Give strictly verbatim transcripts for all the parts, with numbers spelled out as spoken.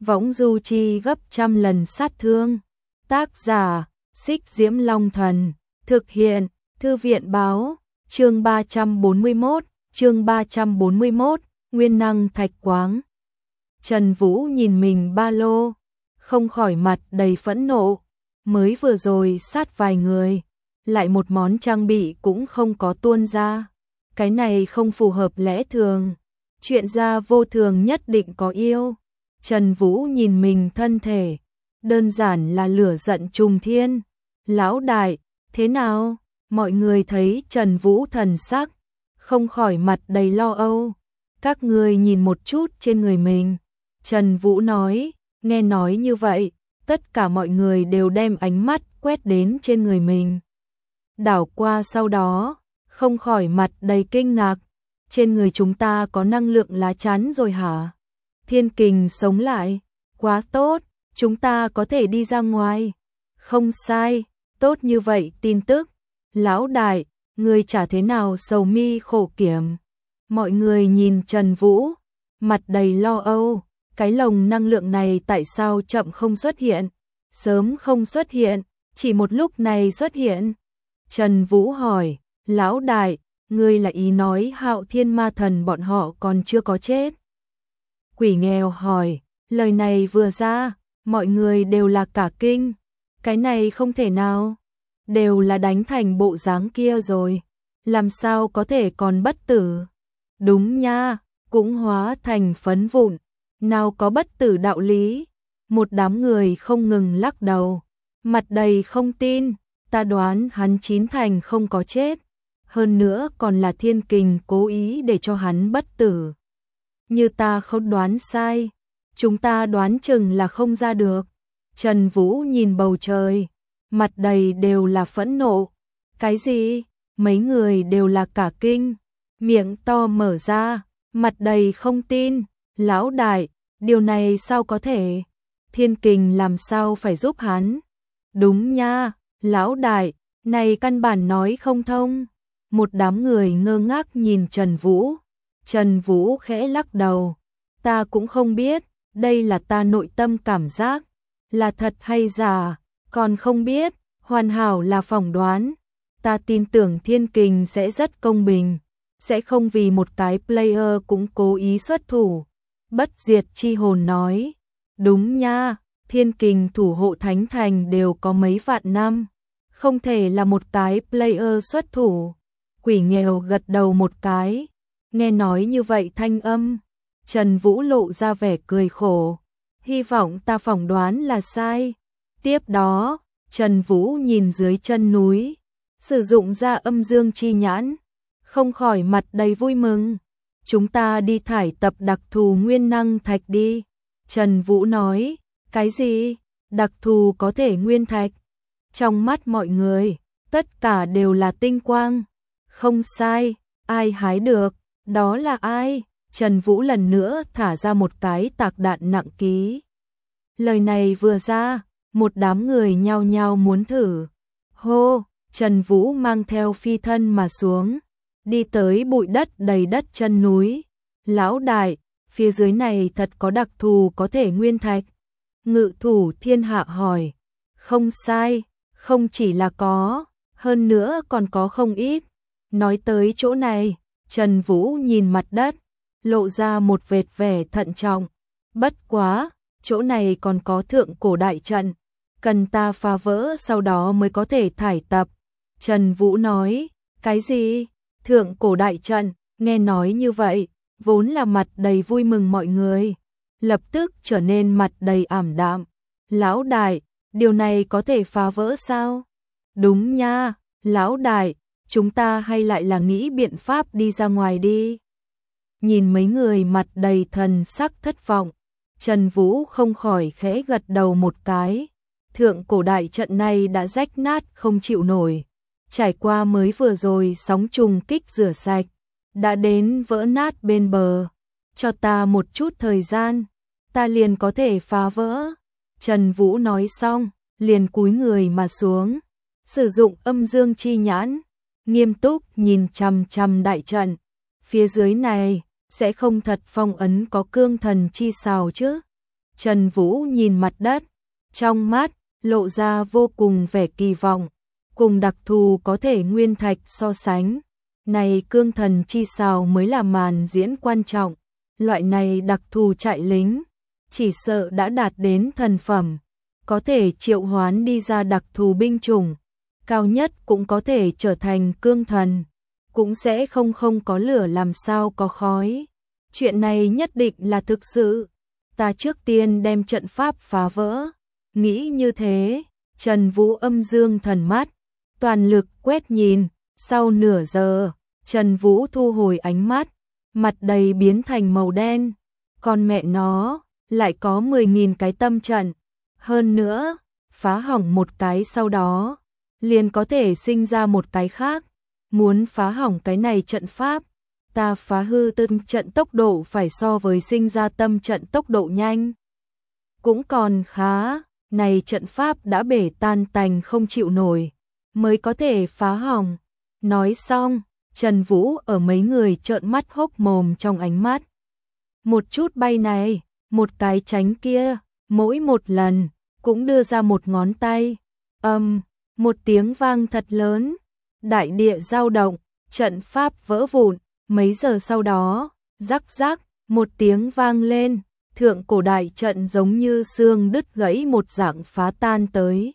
võng du chi gấp trăm lần sát thương. Tác giả, Xích Diễm Long Thần. Thực hiện, Thư viện báo. Chương ba trăm bốn mươi mốt, chương ba trăm bốn mươi mốt, Nguyên năng thạch quáng. Trần Vũ nhìn mình ba lô, không khỏi mặt đầy phẫn nộ. Mới vừa rồi sát vài người, lại một món trang bị cũng không có tuôn ra. Cái này không phù hợp lẽ thường. Chuyện gia vô thường nhất định có yêu. Trần Vũ nhìn mình thân thể, đơn giản là lửa giận trùng thiên. Lão đại, thế nào? Mọi người thấy Trần Vũ thần sắc, không khỏi mặt đầy lo âu. Các người nhìn một chút trên người mình. Trần Vũ nói, nghe nói như vậy, tất cả mọi người đều đem ánh mắt quét đến trên người mình. Đảo qua sau đó, không khỏi mặt đầy kinh ngạc. Trên người chúng ta có năng lượng lá chắn rồi hả? Thiên kình sống lại, quá tốt, chúng ta có thể đi ra ngoài. Không sai, tốt như vậy tin tức. Lão đại, người chả thế nào sầu mi khổ kiểm. Mọi người nhìn Trần Vũ, mặt đầy lo âu. Cái lồng năng lượng này tại sao chậm không xuất hiện? Sớm không xuất hiện, chỉ một lúc này xuất hiện. Trần Vũ hỏi, lão đại, ngươi là ý nói Hạo Thiên Ma Thần bọn họ còn chưa có chết? Quỷ nghèo hỏi, lời này vừa ra, mọi người đều là cả kinh. Cái này không thể nào, đều là đánh thành bộ dáng kia rồi, làm sao có thể còn bất tử? Đúng nha, cũng hóa thành phấn vụn, nào có bất tử đạo lý? Một đám người không ngừng lắc đầu, mặt đầy không tin. Ta đoán hắn chín thành không có chết, hơn nữa còn là thiên kình cố ý để cho hắn bất tử. Như ta không đoán sai, chúng ta đoán chừng là không ra được. Trần Vũ nhìn bầu trời, mặt đầy đều là phẫn nộ. Cái gì? Mấy người đều là cả kinh, miệng to mở ra, mặt đầy không tin. Lão đại, điều này sao có thể? Thiên kình làm sao phải giúp hắn? Đúng nha, lão đại, này căn bản nói không thông. Một đám người ngơ ngác nhìn Trần Vũ. Trần Vũ khẽ lắc đầu, ta cũng không biết, đây là ta nội tâm cảm giác, là thật hay giả, còn không biết, hoàn hảo là phỏng đoán. Ta tin tưởng thiên kình sẽ rất công bình, sẽ không vì một cái player cũng cố ý xuất thủ. Bất diệt chi hồn nói, đúng nha, thiên kình thủ hộ thánh thành đều có mấy vạn năm, không thể là một cái player xuất thủ. Quỷ nghèo gật đầu một cái, nghe nói như vậy thanh âm. Trần Vũ lộ ra vẻ cười khổ, hy vọng ta phỏng đoán là sai. Tiếp đó, Trần Vũ nhìn dưới chân núi, sử dụng ra âm dương chi nhãn, không khỏi mặt đầy vui mừng. Chúng ta đi thải tập đặc thù nguyên năng thạch đi. Trần Vũ nói, cái gì? Đặc thù có thể nguyên thạch? Trong mắt mọi người, tất cả đều là tinh quang. Không sai, ai hái được? Đó là ai? Trần Vũ lần nữa thả ra một cái tạc đạn nặng ký. Lời này vừa ra, một đám người nhao nhao muốn thử. Hô, Trần Vũ mang theo phi thân mà xuống, đi tới bụi đất đầy đất chân núi. Lão đại, phía dưới này thật có đặc thù có thể nguyên thạch? Ngự thủ thiên hạ hỏi. Không sai, không chỉ là có, hơn nữa còn có không ít. Nói tới chỗ này, Trần Vũ nhìn mặt đất, lộ ra một vệt vẻ thận trọng. Bất quá, chỗ này còn có thượng cổ đại trận, cần ta phá vỡ sau đó mới có thể thải tập. Trần Vũ nói, cái gì? Thượng cổ đại trận? Nghe nói như vậy, vốn là mặt đầy vui mừng mọi người, lập tức trở nên mặt đầy ảm đạm. Lão đại, điều này có thể phá vỡ sao? Đúng nha, lão đại, chúng ta hay lại là nghĩ biện pháp đi ra ngoài đi. Nhìn mấy người mặt đầy thần sắc thất vọng, Trần Vũ không khỏi khẽ gật đầu một cái. Thượng cổ đại trận này đã rách nát không chịu nổi, trải qua mới vừa rồi sóng trùng kích rửa sạch, đã đến vỡ nát bên bờ. Cho ta một chút thời gian, ta liền có thể phá vỡ. Trần Vũ nói xong, liền cúi người mà xuống, sử dụng âm dương chi nhãn, nghiêm túc nhìn chằm chằm đại trận. Phía dưới này sẽ không thật phong ấn có cương thần chi xào chứ? Trần Vũ nhìn mặt đất, trong mắt lộ ra vô cùng vẻ kỳ vọng, cùng đặc thù có thể nguyên thạch so sánh. Này cương thần chi sao mới là màn diễn quan trọng, loại này đặc thù chạy lính, chỉ sợ đã đạt đến thần phẩm, có thể triệu hoán đi ra đặc thù binh chủng, cao nhất cũng có thể trở thành cương thần, cũng sẽ không không có lửa làm sao có khói. Chuyện này nhất định là thực sự, ta trước tiên đem trận pháp phá vỡ. Nghĩ như thế, Trần Vũ âm dương thần mắt, toàn lực quét nhìn, sau nửa giờ, Trần Vũ thu hồi ánh mắt, mặt đầy biến thành màu đen, còn mẹ nó, lại có mười nghìn cái tâm trận, hơn nữa, phá hỏng một cái sau đó, liền có thể sinh ra một cái khác, muốn phá hỏng cái này trận pháp, ta phá hư tâm trận tốc độ phải so với sinh ra tâm trận tốc độ nhanh. Cũng còn khá, này trận pháp đã bể tan tành không chịu nổi, mới có thể phá hỏng. Nói xong, Trần Vũ ở mấy người trợn mắt hốc mồm trong ánh mắt. Một chút bay này, một cái tránh kia, mỗi một lần, cũng đưa ra một ngón tay. Âm, um, một tiếng vang thật lớn, đại địa dao động, trận pháp vỡ vụn, mấy giờ sau đó, rắc rắc, một tiếng vang lên, thượng cổ đại trận giống như xương đứt gãy một dạng phá tan tới.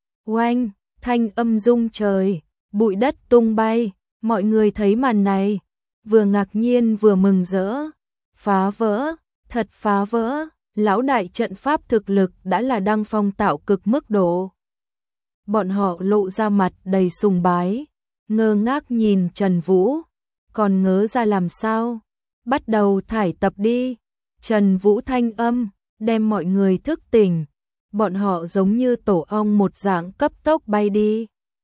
Oanh, thanh âm rung trời, bụi đất tung bay, mọi người thấy màn này, vừa ngạc nhiên vừa mừng rỡ. Phá vỡ, thật phá vỡ, lão đại trận pháp thực lực đã là đăng phong tạo cực mức độ. Bọn họ lộ ra mặt đầy sùng bái, ngơ ngác nhìn Trần Vũ, còn ngớ ra làm sao, bắt đầu thải tập đi. Trần Vũ thanh âm, đem mọi người thức tỉnh, bọn họ giống như tổ ong một dạng cấp tốc bay đi.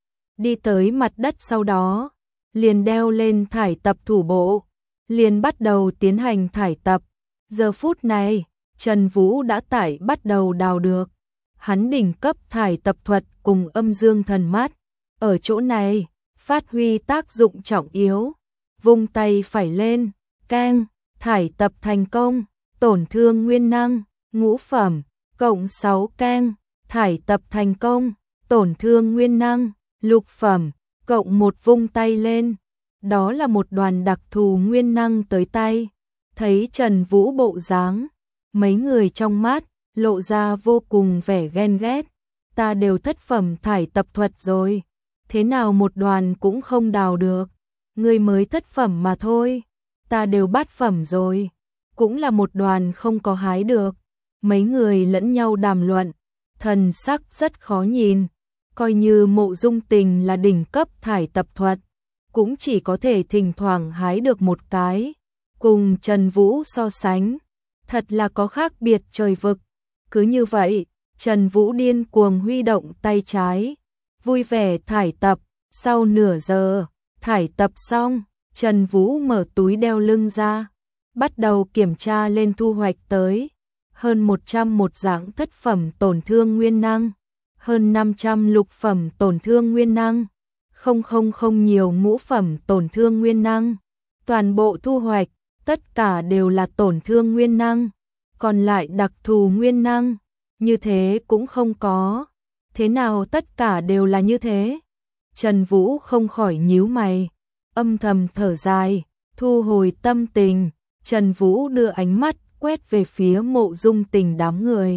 Đi tới mặt đất sau đó, liền đeo lên thải tập thủ bộ, liền bắt đầu tiến hành thải tập. Giờ phút này, Trần Vũ đã tải bắt đầu đào được. Hắn đỉnh cấp thải tập thuật cùng âm dương thần mắt. Ở chỗ này, phát huy tác dụng trọng yếu. Vung tay phải lên, keng, thải tập thành công, tổn thương nguyên năng, ngũ phẩm, cộng sáu keng, thải tập thành công, tổn thương nguyên năng, lục phẩm, cộng một vung tay lên. Đó là một đoàn đặc thù nguyên năng tới tay. Thấy Trần Vũ bộ dáng, mấy người trong mắt lộ ra vô cùng vẻ ghen ghét. Ta đều thất phẩm thải tập thuật rồi, thế nào một đoàn cũng không đào được. Ngươi mới thất phẩm mà thôi, ta đều bát phẩm rồi, cũng là một đoàn không có hái được. Mấy người lẫn nhau đàm luận, thần sắc rất khó nhìn. Coi như Mộ Dung Tình là đỉnh cấp thải tập thuật, cũng chỉ có thể thỉnh thoảng hái được một cái. Cùng Trần Vũ so sánh, thật là có khác biệt trời vực. Cứ như vậy, Trần Vũ điên cuồng huy động tay trái, vui vẻ thải tập. Sau nửa giờ, thải tập xong, Trần Vũ mở túi đeo lưng ra, bắt đầu kiểm tra lên thu hoạch tới. Hơn một trăm một dạng thất phẩm tổn thương nguyên năng, hơn năm trăm lục phẩm tổn thương nguyên năng, không không không nhiều ngũ phẩm tổn thương nguyên năng. Toàn bộ thu hoạch, tất cả đều là tổn thương nguyên năng, còn lại đặc thù nguyên năng, như thế cũng không có. Thế nào tất cả đều là như thế? Trần Vũ không khỏi nhíu mày, âm thầm thở dài, thu hồi tâm tình. Trần Vũ đưa ánh mắt quét về phía Mộ Dung Tình đám người.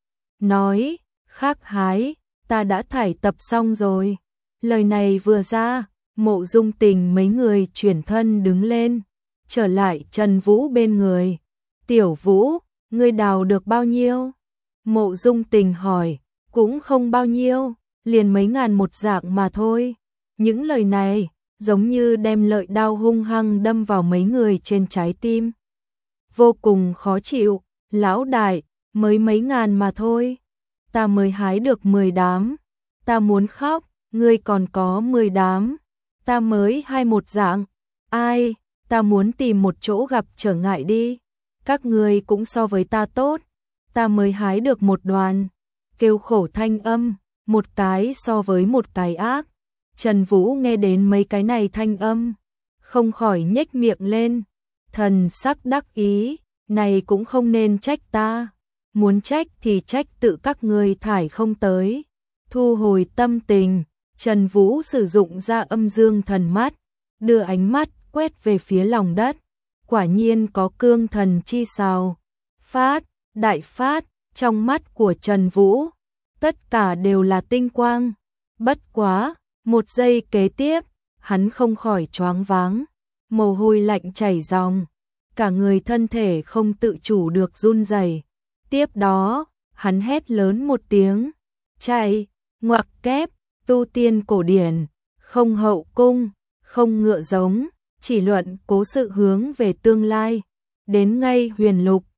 Nói, khác hái, ta đã thải tập xong rồi. Lời này vừa ra, Mộ Dung Tình mấy người chuyển thân đứng lên, trở lại Trần Vũ bên người. Tiểu Vũ, ngươi đào được bao nhiêu? Mộ Dung Tình hỏi, cũng không bao nhiêu, liền mấy ngàn một dạng mà thôi. Những lời này, giống như đem lợi đao hung hăng đâm vào mấy người trên trái tim. Vô cùng khó chịu, lão đại, mới mấy ngàn mà thôi. Ta mới hái được mười đám, ta muốn khóc, ngươi còn có mười đám. Ta mới hai một dạng, ai, ta muốn tìm một chỗ gặp trở ngại đi. Các ngươi cũng so với ta tốt, ta mới hái được một đoàn. Kêu khổ thanh âm, một cái so với một cái ác. Trần Vũ nghe đến mấy cái này thanh âm, không khỏi nhếch miệng lên, thần sắc đắc ý, này cũng không nên trách ta. muốn trách thì trách tự các ngươi thải không tới. Thu hồi tâm tình, Trần Vũ sử dụng ra âm dương thần mắt, đưa ánh mắt quét về phía lòng đất. Quả nhiên có cương thần chi sao. Phát, đại phát, trong mắt của Trần Vũ, tất cả đều là tinh quang. Bất quá, một giây kế tiếp, hắn không khỏi choáng váng, mồ hôi lạnh chảy ròng, cả người thân thể không tự chủ được run rẩy. Tiếp đó, hắn hét lớn một tiếng, chạy, ngoặc kép, tu tiên cổ điển, không hậu cung, không ngựa giống, chỉ luận cố sự hướng về tương lai, đến ngay huyền lục,